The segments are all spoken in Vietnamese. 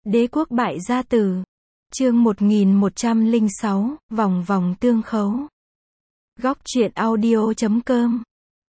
Đế quốc bại gia tử. Chương 1106, vòng vòng tương khấu. Góc truyện audio.com.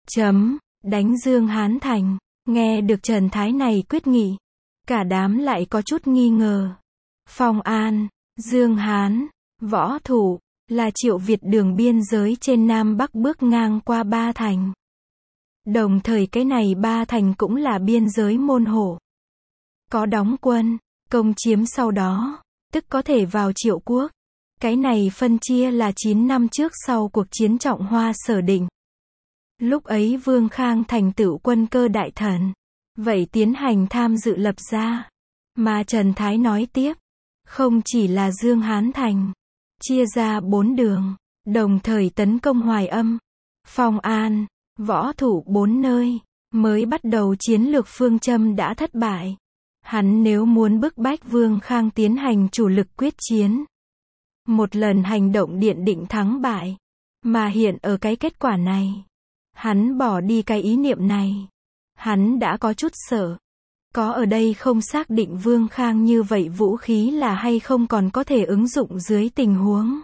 Đánh Dương Hán Thành. Nghe được Trần Thái này quyết nghị, cả đám lại có chút nghi ngờ. Phong An, Dương Hán, Võ Thủ, là Triệu Việt đường biên giới trên Nam Bắc bước ngang qua ba thành. Đồng thời cái này ba thành cũng là biên giới môn hộ. Có đóng quân, công chiếm sau đó, tức có thể vào Triệu quốc. Cái này phân chia là 9 năm trước sau cuộc chiến Trọng Hoa Sở Định. Lúc ấy Vương Khang thành tựu quân cơ đại thần, vậy tiến hành tham dự lập ra. Mà Trần Thái nói tiếp, không chỉ là Dương Hán Thành, chia ra 4 đường, đồng thời tấn công Hoài Âm, Phong An, Võ Thủ 4 nơi, mới bắt đầu chiến lược phương châm đã thất bại. Hắn nếu muốn bức bách Vương Khang tiến hành chủ lực quyết chiến, một lần hành động điện định thắng bại, mà hiện ở cái kết quả này, hắn bỏ đi cái ý niệm này. Hắn đã có chút sợ. Có ở đây không xác định Vương Khang như vậy vũ khí là hay không còn có thể ứng dụng dưới tình huống.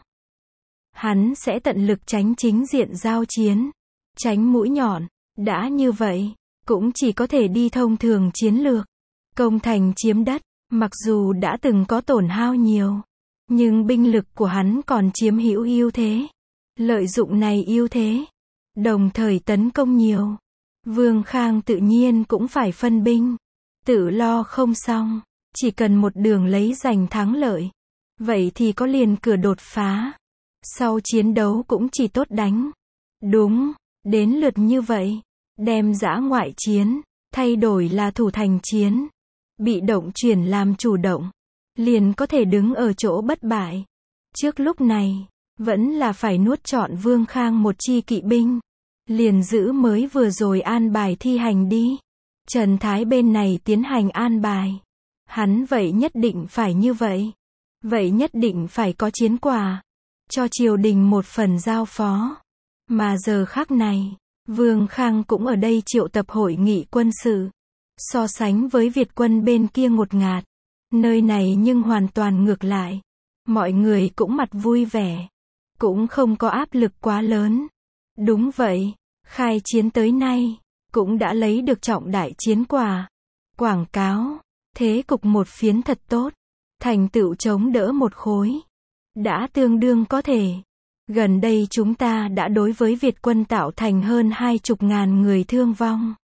Hắn sẽ tận lực tránh chính diện giao chiến, tránh mũi nhọn. Đã như vậy, cũng chỉ có thể đi thông thường chiến lược. Công thành chiếm đất, mặc dù đã từng có tổn hao nhiều, nhưng binh lực của hắn còn chiếm hữu ưu thế. Lợi dụng này ưu thế, đồng thời tấn công nhiều. Vương Khang tự nhiên cũng phải phân binh. Tự lo không xong, chỉ cần một đường lấy giành thắng lợi. Vậy thì có liền cửa đột phá. Sau chiến đấu cũng chỉ tốt đánh. Đúng, đến lượt như vậy, đem dã ngoại chiến, thay đổi là thủ thành chiến. Bị động chuyển làm chủ động, liền có thể đứng ở chỗ bất bại. Trước lúc này, vẫn là phải nuốt trọn Vương Khang một chi kỵ binh. Liền giữ mới vừa rồi an bài thi hành đi. Trần Thái bên này tiến hành an bài. Hắn vậy nhất định phải như vậy. Vậy nhất định phải có chiến quả. Cho triều đình một phần giao phó. Mà giờ khắc này, Vương Khang cũng ở đây triệu tập hội nghị quân sự. So sánh với Việt quân bên kia ngột ngạt. Nơi này nhưng hoàn toàn ngược lại. Mọi người cũng mặt vui vẻ. Cũng không có áp lực quá lớn. Đúng vậy, khai chiến tới nay, cũng đã lấy được trọng đại chiến quả. Quảng cáo, thế cục một phiến thật tốt, thành tựu chống đỡ một khối. Đã tương đương có thể. Gần đây chúng ta đã đối với Việt quân tạo thành hơn 20.000 người thương vong.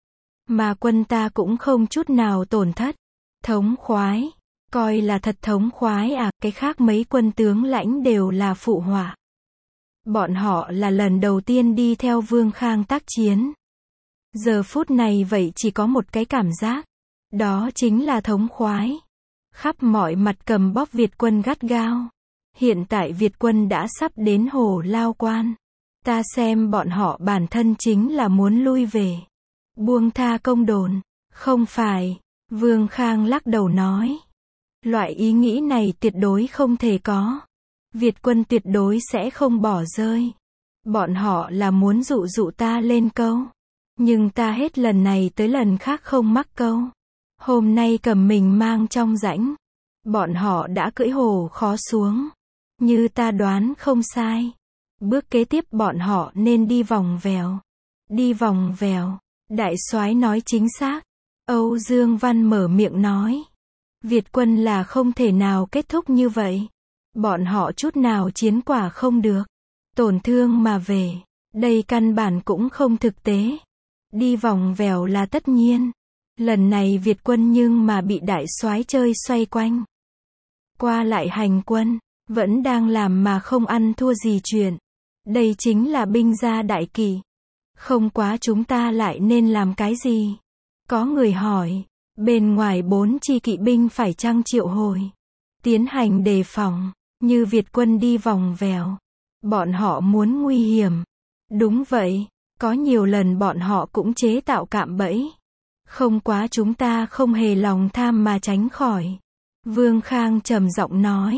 Mà quân ta cũng không chút nào tổn thất. Thống khoái, coi là thật thống khoái à, cái khác mấy quân tướng lãnh đều là phụ họa. Bọn họ là lần đầu tiên đi theo Vương Khang tác chiến. Giờ phút này vậy chỉ có một cái cảm giác. Đó chính là thống khoái. Khắp mọi mặt cầm bóp Việt quân gắt gao. Hiện tại Việt quân đã sắp đến Hồ Lao Quan. Ta xem bọn họ bản thân chính là muốn lui về. Buông tha công đồn. Không phải. Vương Khang lắc đầu nói. Loại ý nghĩ này tuyệt đối không thể có. Việt quân tuyệt đối sẽ không bỏ rơi. Bọn họ là muốn dụ dụ ta lên câu. Nhưng ta hết lần này tới lần khác không mắc câu. Hôm nay cầm mình mang trong rãnh. Bọn họ đã cưỡi hổ khó xuống. Như ta đoán không sai. Bước kế tiếp bọn họ nên đi vòng vèo. Đi vòng vèo. Đại soái nói chính xác. Âu Dương Văn mở miệng nói. Việt quân là không thể nào kết thúc như vậy. Bọn họ chút nào chiến quả không được. Tổn thương mà về. Đây căn bản cũng không thực tế. Đi vòng vèo là tất nhiên. Lần này Việt quân nhưng mà bị đại soái chơi xoay quanh. Qua lại hành quân. Vẫn đang làm mà không ăn thua gì chuyện. Đây chính là binh gia đại kỵ. Không quá chúng ta lại nên làm cái gì? Có người hỏi. Bên ngoài 4 chi kỵ binh phải chăng triệu hồi. Tiến hành đề phòng. Như Việt quân đi vòng vèo. Bọn họ muốn nguy hiểm. Đúng vậy. Có nhiều lần bọn họ cũng chế tạo cạm bẫy. Không quá chúng ta không hề lòng tham mà tránh khỏi. Vương Khang trầm giọng nói.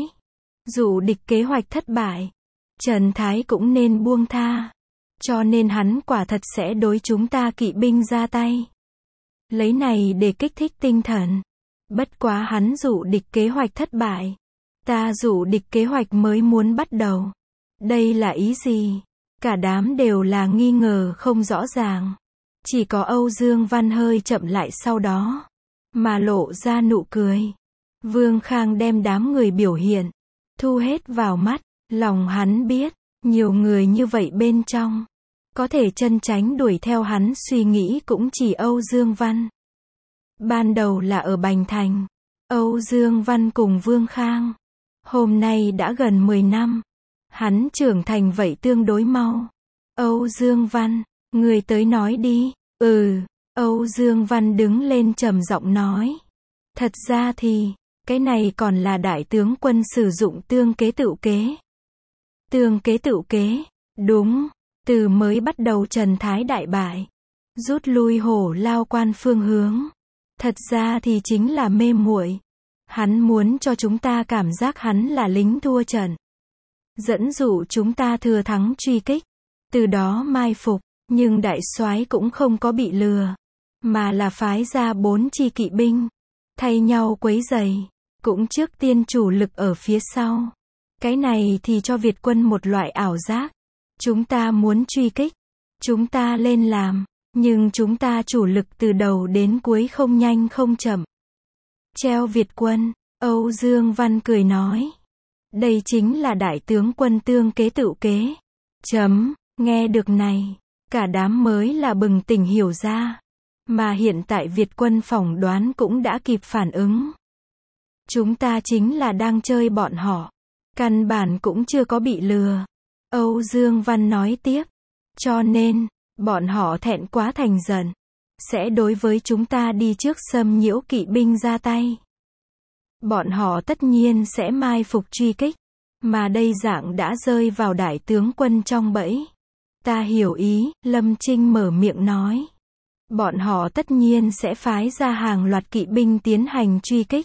Dù địch kế hoạch thất bại, Trần Thái cũng nên buông tha. Cho nên hắn quả thật sẽ đối chúng ta kỵ binh ra tay. Lấy này để kích thích tinh thần. Bất quá hắn dụ địch kế hoạch thất bại. Ta dụ địch kế hoạch mới muốn bắt đầu. Đây là ý gì? Cả đám đều là nghi ngờ không rõ ràng. Chỉ có Âu Dương Văn hơi chậm lại sau đó, mà lộ ra nụ cười. Vương Khang đem đám người biểu hiện, thu hết vào mắt, lòng hắn biết, nhiều người như vậy bên trong, có thể chân tránh đuổi theo hắn suy nghĩ cũng chỉ Âu Dương Văn. Ban đầu là ở Bành Thành, Âu Dương Văn cùng Vương Khang. Hôm nay đã gần 10 năm, hắn trưởng thành vậy tương đối mau. Âu Dương Văn, người tới nói đi. Âu Dương Văn đứng lên trầm giọng nói. Thật ra thì, cái này còn là đại tướng quân sử dụng tương kế tựu kế. Tương kế tựu kế, đúng, từ mới bắt đầu Trần Thái đại bại, rút lui Hổ Lao Quan phương hướng. Thật ra thì chính là mê muội. Hắn muốn cho chúng ta cảm giác hắn là lính thua trận. Dẫn dụ chúng ta thừa thắng truy kích, từ đó mai phục, nhưng đại soái cũng không có bị lừa, mà là phái ra 4 chi kỵ binh, thay nhau quấy rầy, cũng trước tiên chủ lực ở phía sau. Cái này thì cho Việt quân một loại ảo giác. Chúng ta muốn truy kích, chúng ta lên làm, nhưng chúng ta chủ lực từ đầu đến cuối không nhanh không chậm. Treo Việt quân, Âu Dương Văn cười nói. Đây chính là đại tướng quân tương kế tựu kế. Nghe được này, cả đám mới là bừng tỉnh hiểu ra. Mà hiện tại Việt quân phỏng đoán cũng đã kịp phản ứng. Chúng ta chính là đang chơi bọn họ. Căn bản cũng chưa có bị lừa. Âu Dương Văn nói tiếp. Cho nên, bọn họ thẹn quá thành giận, sẽ đối với chúng ta đi trước xâm nhiễu kỵ binh ra tay. Bọn họ tất nhiên sẽ mai phục truy kích. Mà đây dạng đã rơi vào đại tướng quân trong bẫy. Ta hiểu ý, Lâm Trinh mở miệng nói. Bọn họ tất nhiên sẽ phái ra hàng loạt kỵ binh tiến hành truy kích.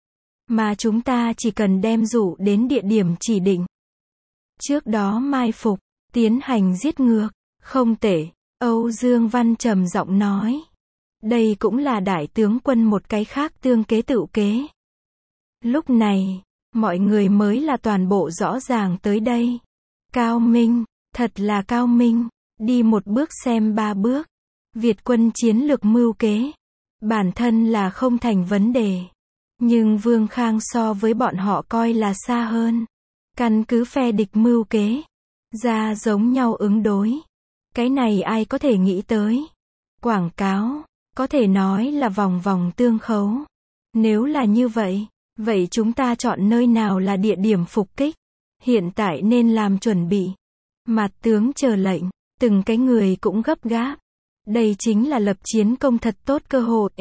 Mà chúng ta chỉ cần đem dụ đến địa điểm chỉ định. Trước đó mai phục, tiến hành giết ngược. Không tệ, Âu Dương Văn trầm giọng nói. Đây cũng là đại tướng quân một cái khác tương kế tựu kế. Lúc này, mọi người mới là toàn bộ rõ ràng tới đây. Cao minh, thật là cao minh, đi một bước xem ba bước. Việt quân chiến lược mưu kế, bản thân là không thành vấn đề. Nhưng Vương Khang so với bọn họ coi là xa hơn. Căn cứ phe địch mưu kế, ra giống nhau ứng đối. Cái này ai có thể nghĩ tới. Quảng cáo, có thể nói là vòng vòng tương khấu. Nếu là như vậy, vậy chúng ta chọn nơi nào là địa điểm phục kích? Hiện tại nên làm chuẩn bị. Mạt tướng chờ lệnh, từng cái người cũng gấp gáp. Đây chính là lập chiến công thật tốt cơ hội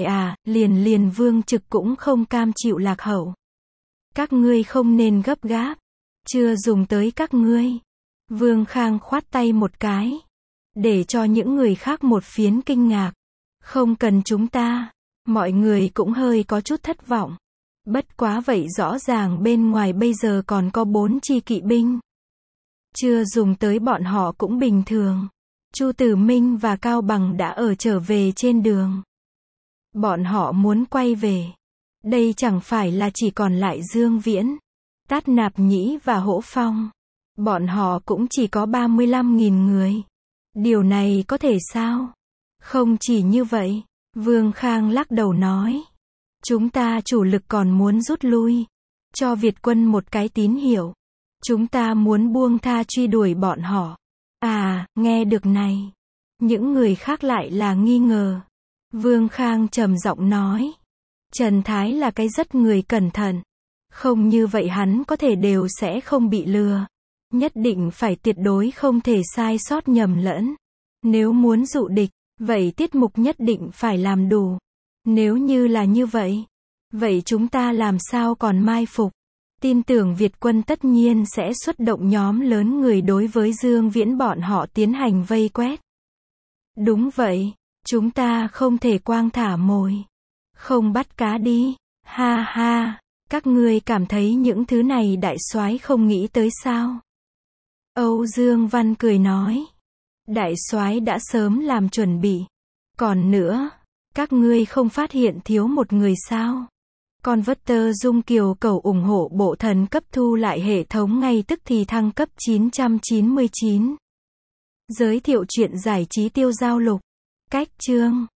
liền Vương Trực cũng không cam chịu lạc hậu. Các ngươi không nên gấp gáp, chưa dùng tới các ngươi. Vương Khang khoát tay một cái, để cho những người khác một phiến kinh ngạc. Không cần chúng ta, mọi người cũng hơi có chút thất vọng. Bất quá vậy rõ ràng bên ngoài bây giờ còn có 4 chi kỵ binh. Chưa dùng tới bọn họ cũng bình thường. Chu Tử Minh và Cao Bằng đã ở trở về trên đường. Bọn họ muốn quay về. Đây chẳng phải là chỉ còn lại Dương Viễn, Tát Nạp Nhĩ và Hỗ Phong. Bọn họ cũng chỉ có 35.000 người. Điều này có thể sao? Không chỉ như vậy, Vương Khang lắc đầu nói. Chúng ta chủ lực còn muốn rút lui. Cho Việt quân một cái tín hiệu. Chúng ta muốn buông tha truy đuổi bọn họ. Nghe được này. Những người khác lại là nghi ngờ. Vương Khang trầm giọng nói. Trần Thái là cái rất người cẩn thận. Không như vậy hắn có thể đều sẽ không bị lừa. Nhất định phải tuyệt đối không thể sai sót nhầm lẫn. Nếu muốn dụ địch, vậy tiết mục nhất định phải làm đủ. Nếu như là như vậy, vậy chúng ta làm sao còn mai phục? Tin tưởng Việt quân tất nhiên sẽ xuất động nhóm lớn người đối với Dương Viễn bọn họ tiến hành vây quét. Đúng vậy, chúng ta không thể quang thả mồi. Không bắt cá đi, ha ha, các ngươi cảm thấy những thứ này đại soái không nghĩ tới sao? Âu Dương Văn cười nói. Đại soái đã sớm làm chuẩn bị. Còn nữa, các ngươi không phát hiện thiếu một người sao? Converter Dung Kiều cầu ủng hộ bộ thần cấp thu lại hệ thống ngay tức thì thăng cấp 999. Giới thiệu chuyện giải trí tiêu giao lục. Cách chương